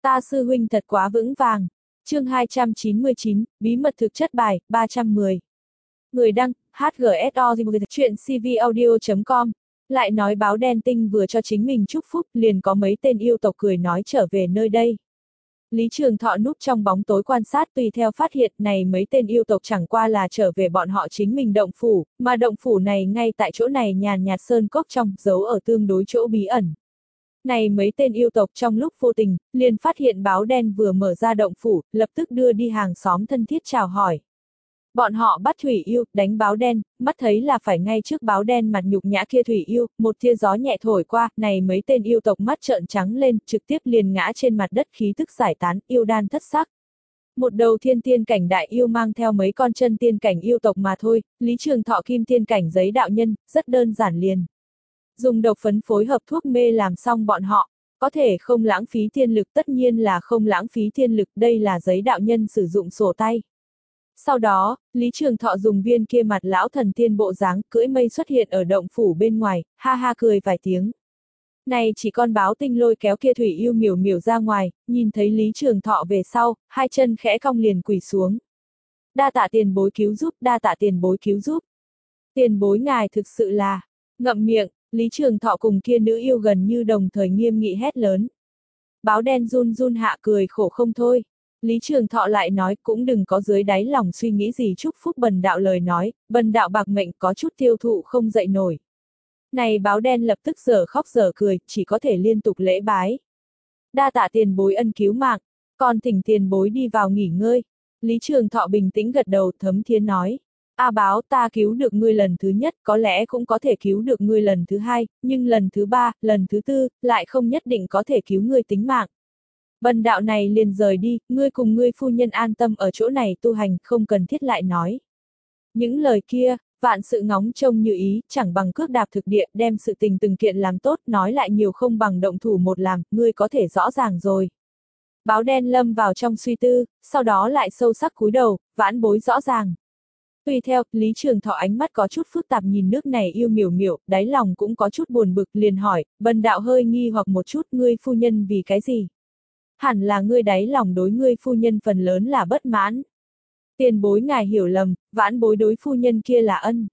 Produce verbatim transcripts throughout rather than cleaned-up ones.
Ta sư huynh thật quá vững vàng. Chương hai trăm chín mươi chín, bí mật thực chất bài, ba trăm mười. Người đăng, hát giê ét o chuyện cvaudio chấm com. Lại nói báo đen tinh vừa cho chính mình chúc phúc, liền có mấy tên yêu tộc cười nói trở về nơi đây. Lý Trường Thọ núp trong bóng tối quan sát, tùy theo phát hiện này mấy tên yêu tộc chẳng qua là trở về bọn họ chính mình động phủ, mà động phủ này ngay tại chỗ này nhàn nhạt sơn cốc trong, giấu ở tương đối chỗ bí ẩn. Này mấy tên yêu tộc trong lúc vô tình, liền phát hiện báo đen vừa mở ra động phủ, lập tức đưa đi hàng xóm thân thiết chào hỏi. Bọn họ bắt thủy yêu, đánh báo đen, mắt thấy là phải ngay trước báo đen mặt nhục nhã kia thủy yêu, một tia gió nhẹ thổi qua, này mấy tên yêu tộc mắt trợn trắng lên, trực tiếp liền ngã trên mặt đất, khí tức giải tán, yêu đan thất sắc. Một đầu thiên tiên cảnh đại yêu mang theo mấy con chân tiên cảnh yêu tộc mà thôi, Lý Trường Thọ kim tiên cảnh giấy đạo nhân, rất đơn giản liền. Dùng độc phấn phối hợp thuốc mê làm xong bọn họ, có thể không lãng phí tiên lực, tất nhiên là không lãng phí tiên lực, đây là giấy đạo nhân sử dụng sổ tay. Sau đó, Lý Trường Thọ dùng viên kia mặt lão thần tiên bộ dáng, cưỡi mây xuất hiện ở động phủ bên ngoài, ha ha cười vài tiếng. Này chỉ con báo tinh lôi kéo kia thủy yêu miểu miểu ra ngoài, nhìn thấy Lý Trường Thọ về sau, hai chân khẽ cong liền quỳ xuống. Đa tạ tiền bối cứu giúp, đa tạ tiền bối cứu giúp. Tiền bối ngài thực sự là, ngậm miệng, Lý Trường Thọ cùng kia nữ yêu gần như đồng thời nghiêm nghị hét lớn. Báo đen run run hạ cười khổ không thôi. Lý Trường Thọ lại nói cũng đừng có dưới đáy lòng suy nghĩ gì chúc phúc bần đạo lời nói, bần đạo bạc mệnh có chút tiêu thụ không dậy nổi. Này báo đen lập tức giờ khóc giờ cười, chỉ có thể liên tục lễ bái. Đa tạ tiền bối ân cứu mạng, còn thỉnh tiền bối đi vào nghỉ ngơi. Lý Trường Thọ bình tĩnh gật đầu thấm thiến nói. A báo ta cứu được ngươi lần thứ nhất, có lẽ cũng có thể cứu được ngươi lần thứ hai, nhưng lần thứ ba, lần thứ tư, lại không nhất định có thể cứu ngươi tính mạng. Bần đạo này liền rời đi, ngươi cùng ngươi phu nhân an tâm ở chỗ này tu hành, không cần thiết lại nói. Những lời kia, vạn sự ngóng trông như ý, chẳng bằng cước đạp thực địa, đem sự tình từng kiện làm tốt, nói lại nhiều không bằng động thủ một làm, ngươi có thể rõ ràng rồi. Báo đen lâm vào trong suy tư, sau đó lại sâu sắc cúi đầu, vãn bối rõ ràng. Tùy theo, Lý Trường Thọ ánh mắt có chút phức tạp nhìn nước này yêu miểu miểu, đáy lòng cũng có chút buồn bực, liền hỏi, bần đạo hơi nghi hoặc một chút, ngươi phu nhân vì cái gì? Hẳn là ngươi đáy lòng đối ngươi phu nhân phần lớn là bất mãn. Tiền bối ngài hiểu lầm, vãn bối đối phu nhân kia là ân.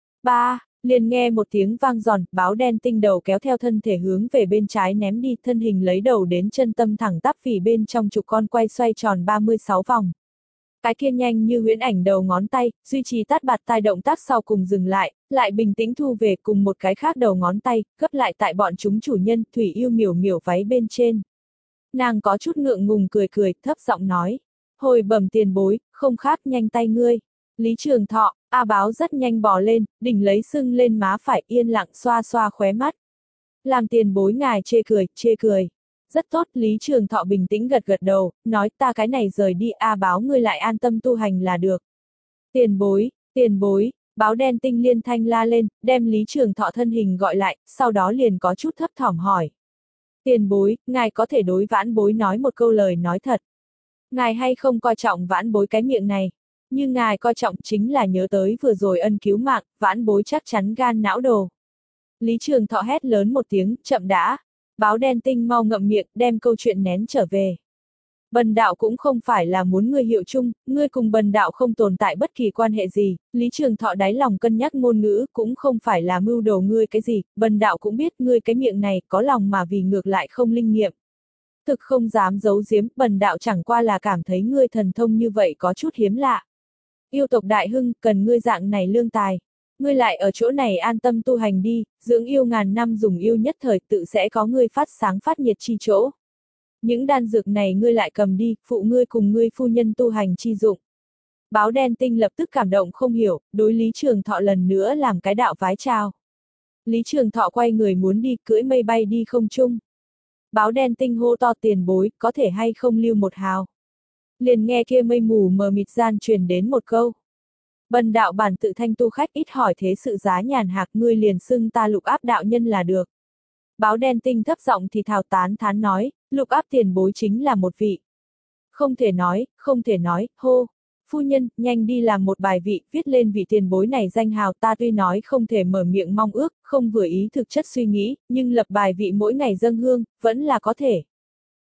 Ba, liền nghe một tiếng vang giòn, báo đen tinh đầu kéo theo thân thể hướng về bên trái ném đi, thân hình lấy đầu đến chân tâm thẳng tắp vì bên trong trục con quay xoay tròn ba mươi sáu vòng. Cái kia nhanh như huyễn ảnh đầu ngón tay, duy trì tát bạt tai động tác sau cùng dừng lại, lại bình tĩnh thu về cùng một cái khác đầu ngón tay, gấp lại tại bọn chúng chủ nhân, thủy yêu miểu miểu váy bên trên. Nàng có chút ngượng ngùng cười cười, thấp giọng nói. Hồi bẩm tiền bối, không khác nhanh tay ngươi. Lý Trường Thọ, A báo rất nhanh bò lên, đỉnh lấy sưng lên má phải yên lặng xoa xoa khóe mắt. Làm tiền bối ngài chê cười, chê cười. Rất tốt, Lý Trường Thọ bình tĩnh gật gật đầu, nói ta cái này rời đi, A báo ngươi lại an tâm tu hành là được. Tiền bối, tiền bối, báo đen tinh liên thanh la lên, đem Lý Trường Thọ thân hình gọi lại, sau đó liền có chút thấp thỏm hỏi. Tiền bối, ngài có thể đối vãn bối nói một câu lời nói thật. Ngài hay không coi trọng vãn bối cái miệng này, nhưng ngài coi trọng chính là nhớ tới vừa rồi ân cứu mạng, vãn bối chắc chắn gan não đồ. Lý Trường Thọ hét lớn một tiếng, chậm đã. Báo đen tinh mau ngậm miệng, đem câu chuyện nén trở về. Bần đạo cũng không phải là muốn ngươi hiệu chung, ngươi cùng bần đạo không tồn tại bất kỳ quan hệ gì, Lý Trường Thọ đáy lòng cân nhắc ngôn ngữ, cũng không phải là mưu đồ ngươi cái gì, bần đạo cũng biết ngươi cái miệng này có lòng mà vì ngược lại không linh nghiệm. Thực không dám giấu giếm, bần đạo chẳng qua là cảm thấy ngươi thần thông như vậy có chút hiếm lạ. Yêu tộc đại hưng, cần ngươi dạng này lương tài. Ngươi lại ở chỗ này an tâm tu hành đi, dưỡng yêu ngàn năm dùng yêu nhất thời tự sẽ có ngươi phát sáng phát nhiệt chi chỗ. Những đan dược này ngươi lại cầm đi, phụ ngươi cùng ngươi phu nhân tu hành chi dụng. Báo đen tinh lập tức cảm động không hiểu, đối Lý Trường Thọ lần nữa làm cái đạo vái chào. Lý Trường Thọ quay người muốn đi, cưỡi mây bay đi không trung. Báo đen tinh hô to tiền bối, có thể hay không lưu một hào. Liền nghe kia mây mù mờ mịt gian truyền đến một câu. Bần đạo bản tự thanh tu khách ít hỏi thế sự giá nhàn hạc, ngươi liền xưng ta lục áp đạo nhân là được. Báo đen tinh thấp giọng thì thào tán thán nói, lục áp tiền bối chính là một vị. Không thể nói, không thể nói, hô. Phu nhân, nhanh đi làm một bài vị, viết lên vị tiền bối này danh hào, ta tuy nói không thể mở miệng mong ước, không vừa ý thực chất suy nghĩ, nhưng lập bài vị mỗi ngày dâng hương, vẫn là có thể.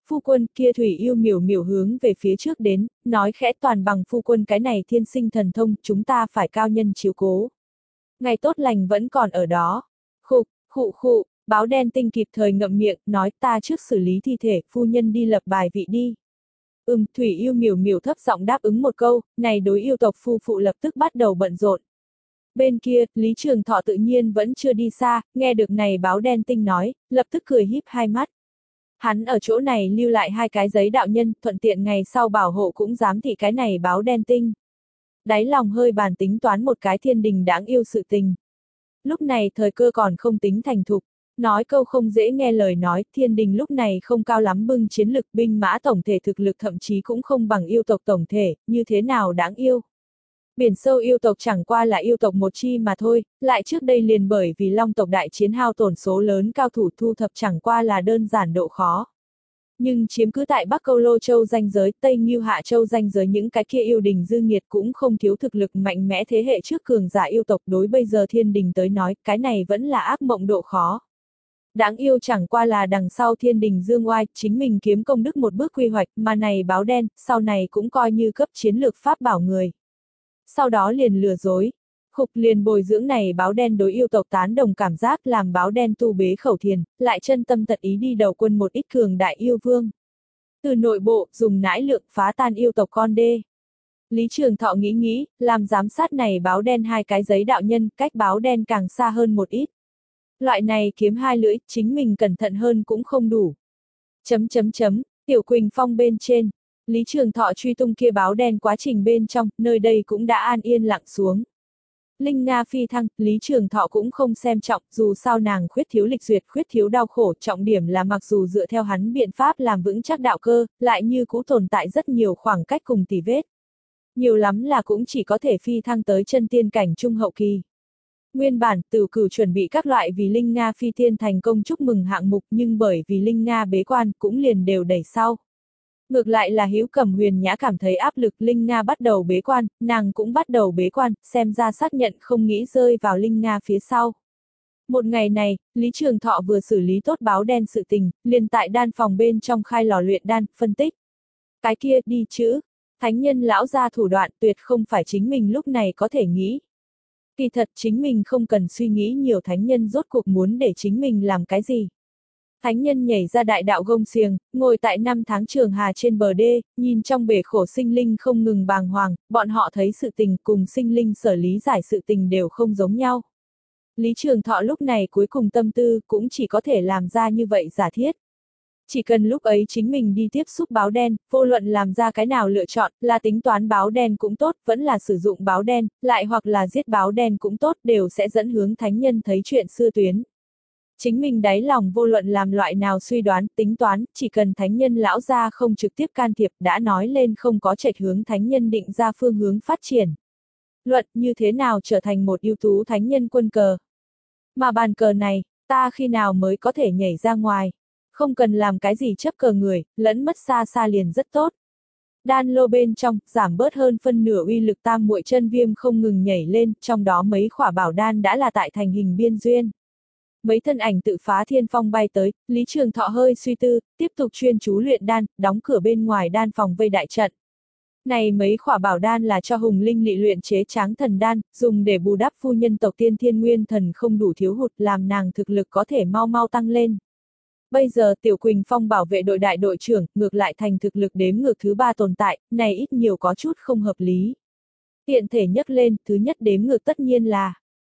Phu quân, kia Thủy Yêu miểu miểu hướng về phía trước đến, nói khẽ toàn bằng phu quân cái này thiên sinh thần thông, chúng ta phải cao nhân chiếu cố. Ngày tốt lành vẫn còn ở đó. Khục, khụ khụ, báo đen tinh kịp thời ngậm miệng, nói ta trước xử lý thi thể, phu nhân đi lập bài vị đi. Ừm, Thủy Yêu miểu miểu thấp giọng đáp ứng một câu, này đối yêu tộc phu phụ lập tức bắt đầu bận rộn. Bên kia, Lý Trường Thọ tự nhiên vẫn chưa đi xa, nghe được này báo đen tinh nói, lập tức cười híp hai mắt. Hắn ở chỗ này lưu lại hai cái giấy đạo nhân, thuận tiện ngày sau bảo hộ cũng dám thị cái này báo đen tinh. Đáy lòng hơi bàn tính toán một cái thiên đình đáng yêu sự tình. Lúc này thời cơ còn không tính thành thục, nói câu không dễ nghe lời nói, thiên đình lúc này không cao lắm bưng chiến lực binh mã tổng thể thực lực thậm chí cũng không bằng yêu tộc tổng thể, như thế nào đáng yêu. Biển sâu yêu tộc chẳng qua là yêu tộc một chi mà thôi, lại trước đây liền bởi vì long tộc đại chiến hao tổn số lớn cao thủ thu thập chẳng qua là đơn giản độ khó. Nhưng chiếm cứ tại Bắc Câu Lô Châu danh giới, Tây Ngưu Hạ Châu danh giới những cái kia yêu đình dư nghiệt cũng không thiếu thực lực mạnh mẽ thế hệ trước cường giả yêu tộc đối bây giờ thiên đình tới nói, cái này vẫn là ác mộng độ khó. Đáng yêu chẳng qua là đằng sau thiên đình dương oai, chính mình kiếm công đức một bước quy hoạch, mà này báo đen, sau này cũng coi như cấp chiến lược pháp bảo người. Sau đó liền lừa dối. Khục liền bồi dưỡng này báo đen đối yêu tộc tán đồng cảm giác làm báo đen tu bế khẩu thiền, lại chân tâm tật ý đi đầu quân một ít cường đại yêu vương. Từ nội bộ, dùng nãi lượng phá tan yêu tộc con đê. Lý Trường Thọ nghĩ nghĩ, làm giám sát này báo đen hai cái giấy đạo nhân, cách báo đen càng xa hơn một ít. Loại này kiếm hai lưỡi, chính mình cẩn thận hơn cũng không đủ. Chấm chấm chấm, Tiểu Quỳnh Phong bên trên. Lý Trường Thọ truy tung kia báo đen quá trình bên trong, nơi đây cũng đã an yên lặng xuống. Linh Nga phi thăng, Lý Trường Thọ cũng không xem trọng, dù sao nàng khuyết thiếu lịch duyệt, khuyết thiếu đau khổ, trọng điểm là mặc dù dựa theo hắn biện pháp làm vững chắc đạo cơ, lại như cũ tồn tại rất nhiều khoảng cách cùng tỉ vết. Nhiều lắm là cũng chỉ có thể phi thăng tới chân tiên cảnh trung hậu kỳ. Nguyên bản, Tử Cửu chuẩn bị các loại vì Linh Nga phi tiên thành công chúc mừng hạng mục nhưng bởi vì Linh Nga bế quan cũng liền đều đẩy sau. Ngược lại là Hữu Cẩm Huyền Nhã cảm thấy áp lực Linh Nga bắt đầu bế quan, nàng cũng bắt đầu bế quan, xem ra xác nhận không nghĩ rơi vào Linh Nga phía sau. Một ngày này, Lý Trường Thọ vừa xử lý tốt báo đen sự tình, liền tại đan phòng bên trong khai lò luyện đan, phân tích. Cái kia, đi chữ. Thánh nhân lão ra thủ đoạn tuyệt không phải chính mình lúc này có thể nghĩ. Kỳ thật chính mình không cần suy nghĩ nhiều thánh nhân rốt cuộc muốn để chính mình làm cái gì. Thánh nhân nhảy ra đại đạo gông xiềng, ngồi tại năm tháng trường hà trên bờ đê, nhìn trong bể khổ sinh linh không ngừng bàng hoàng, bọn họ thấy sự tình cùng sinh linh sở lý giải sự tình đều không giống nhau. Lý Trường Thọ lúc này cuối cùng tâm tư cũng chỉ có thể làm ra như vậy giả thiết. Chỉ cần lúc ấy chính mình đi tiếp xúc báo đen, vô luận làm ra cái nào lựa chọn, là tính toán báo đen cũng tốt, vẫn là sử dụng báo đen, lại hoặc là giết báo đen cũng tốt, đều sẽ dẫn hướng thánh nhân thấy chuyện xưa tuyến. Chính mình đáy lòng vô luận làm loại nào suy đoán, tính toán, chỉ cần thánh nhân lão gia không trực tiếp can thiệp, đã nói lên không có trạch hướng thánh nhân định ra phương hướng phát triển. Luận như thế nào trở thành một ưu tú thánh nhân quân cờ. Mà bàn cờ này, ta khi nào mới có thể nhảy ra ngoài. Không cần làm cái gì chấp cờ người, lẫn mất xa xa liền rất tốt. Đan lô bên trong, giảm bớt hơn phân nửa uy lực tam muội chân viêm không ngừng nhảy lên, trong đó mấy khỏa bảo đan đã là tại thành hình biên duyên. Mấy thân ảnh tự phá thiên phong bay tới, Lý Trường Thọ hơi suy tư, tiếp tục chuyên chú luyện đan, đóng cửa bên ngoài đan phòng vây đại trận. Này mấy khỏa bảo đan là cho Hùng Linh Lị luyện chế tráng thần đan, dùng để bù đắp phu nhân tộc tiên thiên nguyên thần không đủ thiếu hụt làm nàng thực lực có thể mau mau tăng lên. Bây giờ Tiểu Quỳnh Phong bảo vệ đội đại đội trưởng, ngược lại thành thực lực đếm ngược thứ ba tồn tại, này ít nhiều có chút không hợp lý. Tiện thể nhắc lên, thứ nhất đếm ngược tất nhiên là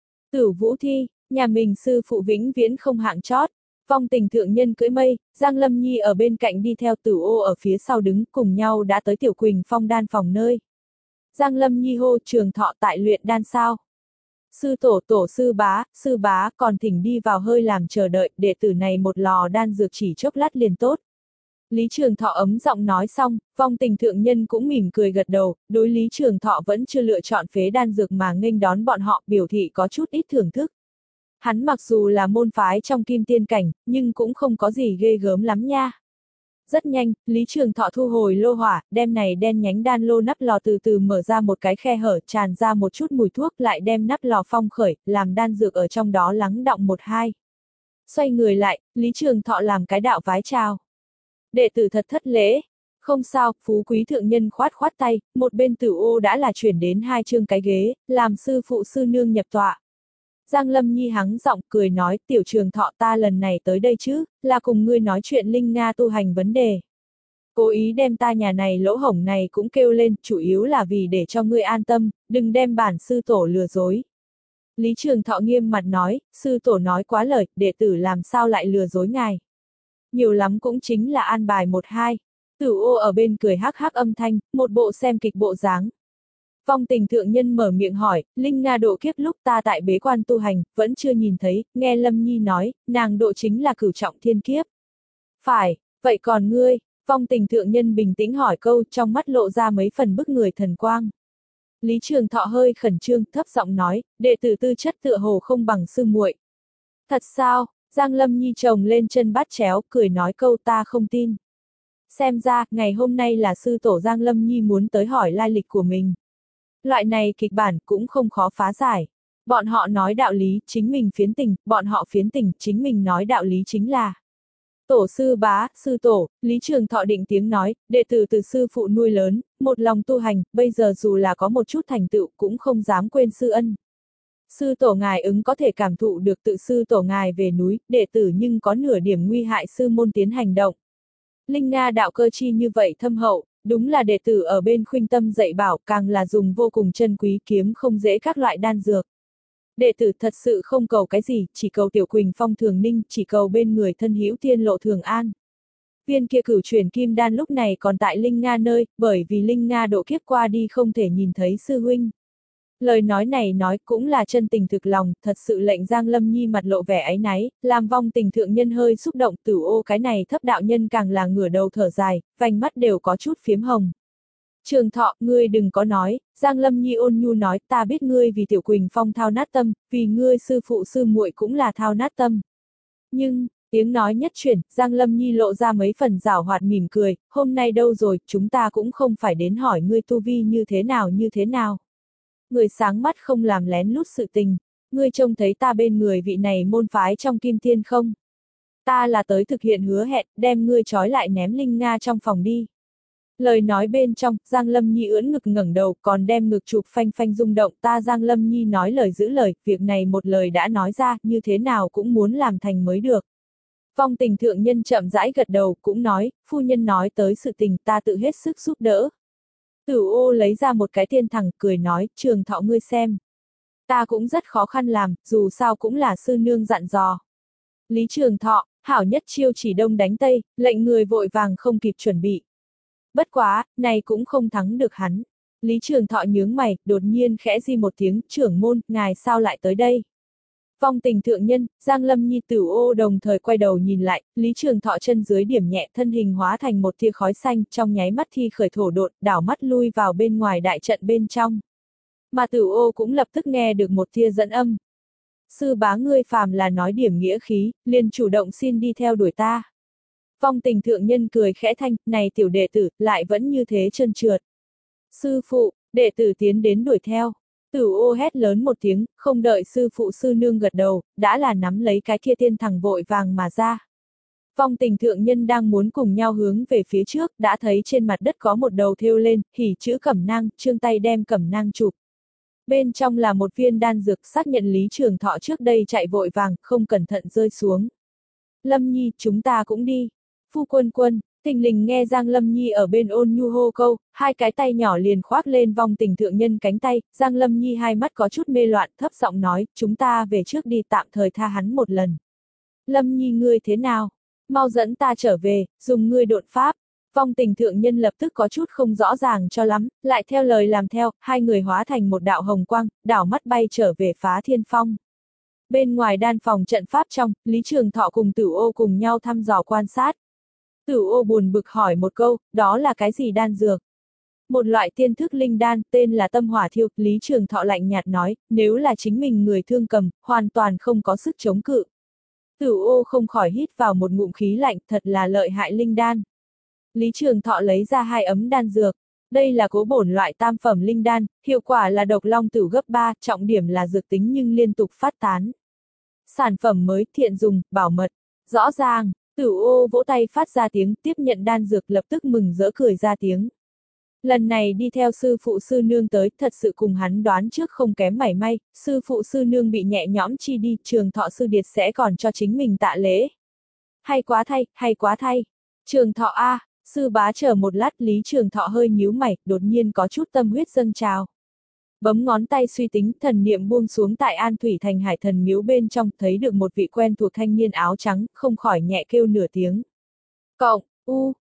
Tử Vũ Thi, nhà mình sư phụ vĩnh viễn không hạng chót. Vong Tình thượng nhân cưỡi mây, Giang Lâm Nhi ở bên cạnh đi theo Tử Ô ở phía sau đứng, cùng nhau đã tới Tiểu Quỳnh Phong đan phòng nơi. Giang Lâm Nhi hô Trường Thọ tại luyện đan sao. Sư tổ tổ sư bá, sư bá còn thỉnh đi vào hơi làm chờ đợi, đệ tử này một lò đan dược chỉ chốc lát liền tốt. Lý Trường Thọ ấm giọng nói xong, Vong Tình thượng nhân cũng mỉm cười gật đầu, đối Lý Trường Thọ vẫn chưa lựa chọn phế đan dược mà nghênh đón bọn họ, biểu thị có chút ít thưởng thức. Hắn mặc dù là môn phái trong kim tiên cảnh, nhưng cũng không có gì ghê gớm lắm nha. Rất nhanh, Lý Trường Thọ thu hồi lô hỏa, đem này đen nhánh đan lô nắp lò từ từ mở ra một cái khe hở, tràn ra một chút mùi thuốc, lại đem nắp lò phong khởi, làm đan dược ở trong đó lắng đọng một hai. Xoay người lại, Lý Trường Thọ làm cái đạo vái chào. Đệ tử thật thất lễ. Không sao, phú quý thượng nhân khoát khoát tay, một bên Tử Ô đã là chuyển đến hai chương cái ghế, làm sư phụ sư nương nhập tọa. Giang Lâm Nhi hắng giọng cười nói, tiểu Trường Thọ ta lần này tới đây chứ, là cùng ngươi nói chuyện Linh Nga tu hành vấn đề. Cố ý đem ta nhà này lỗ hổng này cũng kêu lên, chủ yếu là vì để cho ngươi an tâm, đừng đem bản sư tổ lừa dối. Lý Trường Thọ nghiêm mặt nói, sư tổ nói quá lời, đệ tử làm sao lại lừa dối ngài. Nhiều lắm cũng chính là an bài một hai. Tử Ô ở bên cười hắc hắc âm thanh, một bộ xem kịch bộ dáng. Vong Tình thượng nhân mở miệng hỏi, Linh Nga độ kiếp lúc ta tại bế quan tu hành, vẫn chưa nhìn thấy, nghe Lâm Nhi nói, nàng độ chính là cửu trọng thiên kiếp. Phải, vậy còn ngươi? Vong Tình thượng nhân bình tĩnh hỏi câu, trong mắt lộ ra mấy phần bức người thần quang. Lý Trường Thọ hơi khẩn trương, thấp giọng nói, đệ tử tư chất tựa hồ không bằng sư muội. Thật sao? Giang Lâm Nhi chồng lên chân bát chéo, cười nói câu ta không tin. Xem ra, ngày hôm nay là sư tổ Giang Lâm Nhi muốn tới hỏi lai lịch của mình. Loại này kịch bản cũng không khó phá giải. Bọn họ nói đạo lý, chính mình phiến tình, bọn họ phiến tình, chính mình nói đạo lý chính là. Tổ sư bá, sư tổ, Lý Trường Thọ định tiếng nói, đệ tử từ sư phụ nuôi lớn, một lòng tu hành, bây giờ dù là có một chút thành tựu cũng không dám quên sư ân. Sư tổ ngài ứng có thể cảm thụ được tự sư tổ ngài về núi, đệ tử nhưng có nửa điểm nguy hại sư môn tiến hành động. Linh Nga đạo cơ chi như vậy thâm hậu, đúng là đệ tử ở bên khuynh tâm dạy bảo, càng là dùng vô cùng chân quý kiếm không dễ các loại đan dược. Đệ tử thật sự không cầu cái gì, chỉ cầu tiểu Quỳnh Phong thường ninh, chỉ cầu bên người thân hữu tiên lộ thường an. Viên kia cửu chuyển kim đan lúc này còn tại Linh Nga nơi, bởi vì Linh Nga độ kiếp qua đi không thể nhìn thấy sư huynh. Lời nói này nói cũng là chân tình thực lòng, thật sự lệnh Giang Lâm Nhi mặt lộ vẻ áy náy, làm Vong Tình thượng nhân hơi xúc động. Tử Ô cái này thấp đạo nhân càng là ngửa đầu thở dài, vành mắt đều có chút phiếm hồng. Trường Thọ, ngươi đừng có nói, Giang Lâm Nhi ôn nhu nói, ta biết ngươi vì tiểu Quỳnh Phong thao nát tâm, vì ngươi sư phụ sư muội cũng là thao nát tâm. Nhưng, tiếng nói nhất chuyển, Giang Lâm Nhi lộ ra mấy phần giảo hoạt mỉm cười, hôm nay đâu rồi, chúng ta cũng không phải đến hỏi ngươi tu vi như thế nào như thế nào. Người sáng mắt không làm lén lút sự tình, ngươi trông thấy ta bên người vị này môn phái trong Kim Thiên không? Ta là tới thực hiện hứa hẹn, đem ngươi trói lại ném Linh Nga trong phòng đi. Lời nói bên trong, Giang Lâm Nhi ưỡn ngực ngẩng đầu, còn đem ngực chụp phanh phanh rung động, ta Giang Lâm Nhi nói lời giữ lời, việc này một lời đã nói ra, như thế nào cũng muốn làm thành mới được. Vong Tình thượng nhân chậm rãi gật đầu, cũng nói, phu nhân nói tới sự tình, ta tự hết sức giúp đỡ. Tử Ô lấy ra một cái tiên thẳng, cười nói, Trường Thọ ngươi xem. Ta cũng rất khó khăn làm, dù sao cũng là sư nương dặn dò. Lý Trường Thọ, hảo nhất chiêu chỉ đông đánh tây, lệnh người vội vàng không kịp chuẩn bị. Bất quá, này cũng không thắng được hắn. Lý Trường Thọ nhướng mày, đột nhiên khẽ di một tiếng, trưởng môn, ngài sao lại tới đây? Vong Tình thượng nhân, Giang Lâm Nhi Tử Ô đồng thời quay đầu nhìn lại, Lý Trường Thọ chân dưới điểm nhẹ thân hình hóa thành một tia khói xanh, trong nháy mắt thi khởi thổ độn, đảo mắt lui vào bên ngoài đại trận bên trong. Mà Tử Ô cũng lập tức nghe được một tia dẫn âm. Sư bá ngươi phàm là nói điểm nghĩa khí, liền chủ động xin đi theo đuổi ta. Vong Tình thượng nhân cười khẽ thanh, này tiểu đệ tử, lại vẫn như thế trơn trượt. Sư phụ, đệ tử tiến đến đuổi theo. Tử Ô hét lớn một tiếng, không đợi sư phụ sư nương gật đầu, đã là nắm lấy cái kia tiên thẳng vội vàng mà ra. Vong Tình thượng nhân đang muốn cùng nhau hướng về phía trước, đã thấy trên mặt đất có một đầu thêu lên, hỉ chữ cẩm nang, trương tay đem cẩm nang chụp. Bên trong là một viên đan dược, xác nhận Lý Trường Thọ trước đây chạy vội vàng, không cẩn thận rơi xuống. Lâm Nhi, chúng ta cũng đi. Phu quân quân, Thình lình nghe Giang Lâm Nhi ở bên ôn nhu hô câu, hai cái tay nhỏ liền khoác lên Vong Tình thượng nhân cánh tay, Giang Lâm Nhi hai mắt có chút mê loạn, thấp giọng nói, chúng ta về trước đi, tạm thời tha hắn một lần. Lâm Nhi ngươi thế nào? Mau dẫn ta trở về, dùng ngươi độn pháp. Vong Tình thượng nhân lập tức có chút không rõ ràng cho lắm, lại theo lời làm theo, hai người hóa thành một đạo hồng quang, đảo mắt bay trở về Phá Thiên Phong. Bên ngoài đan phòng trận pháp trong, Lý Trường Thọ cùng Tử Ô cùng nhau thăm dò quan sát. Tử Ô buồn bực hỏi một câu, đó là cái gì đan dược? Một loại tiên thức linh đan, tên là tâm hỏa thiêu, Lý Trường Thọ lạnh nhạt nói, nếu là chính mình người thương cầm, hoàn toàn không có sức chống cự. Tử Ô không khỏi hít vào một ngụm khí lạnh, thật là lợi hại linh đan. Lý Trường Thọ lấy ra hai ấm đan dược. Đây là cố bổn loại tam phẩm linh đan, hiệu quả là độc long tử gấp ba, trọng điểm là dược tính nhưng liên tục phát tán. Sản phẩm mới, thiện dùng, bảo mật. Rõ ràng, Tử ô vỗ tay phát ra tiếng, tiếp nhận đan dược lập tức mừng rỡ cười ra tiếng. Lần này đi theo sư phụ sư nương tới, thật sự cùng hắn đoán trước không kém mảy may, sư phụ sư nương bị nhẹ nhõm chi đi, Trường Thọ sư điệt sẽ còn cho chính mình tạ lễ. Hay quá thay, hay quá thay. Trường Thọ a, sư bá chờ một lát, Lý Trường Thọ hơi nhíu mày, đột nhiên có chút tâm huyết dâng trào. Bấm ngón tay suy tính, thần niệm buông xuống tại An Thủy Thành Hải Thần miếu bên trong, thấy được một vị quen thuộc thanh niên áo trắng, không khỏi nhẹ kêu nửa tiếng. Cộng, u,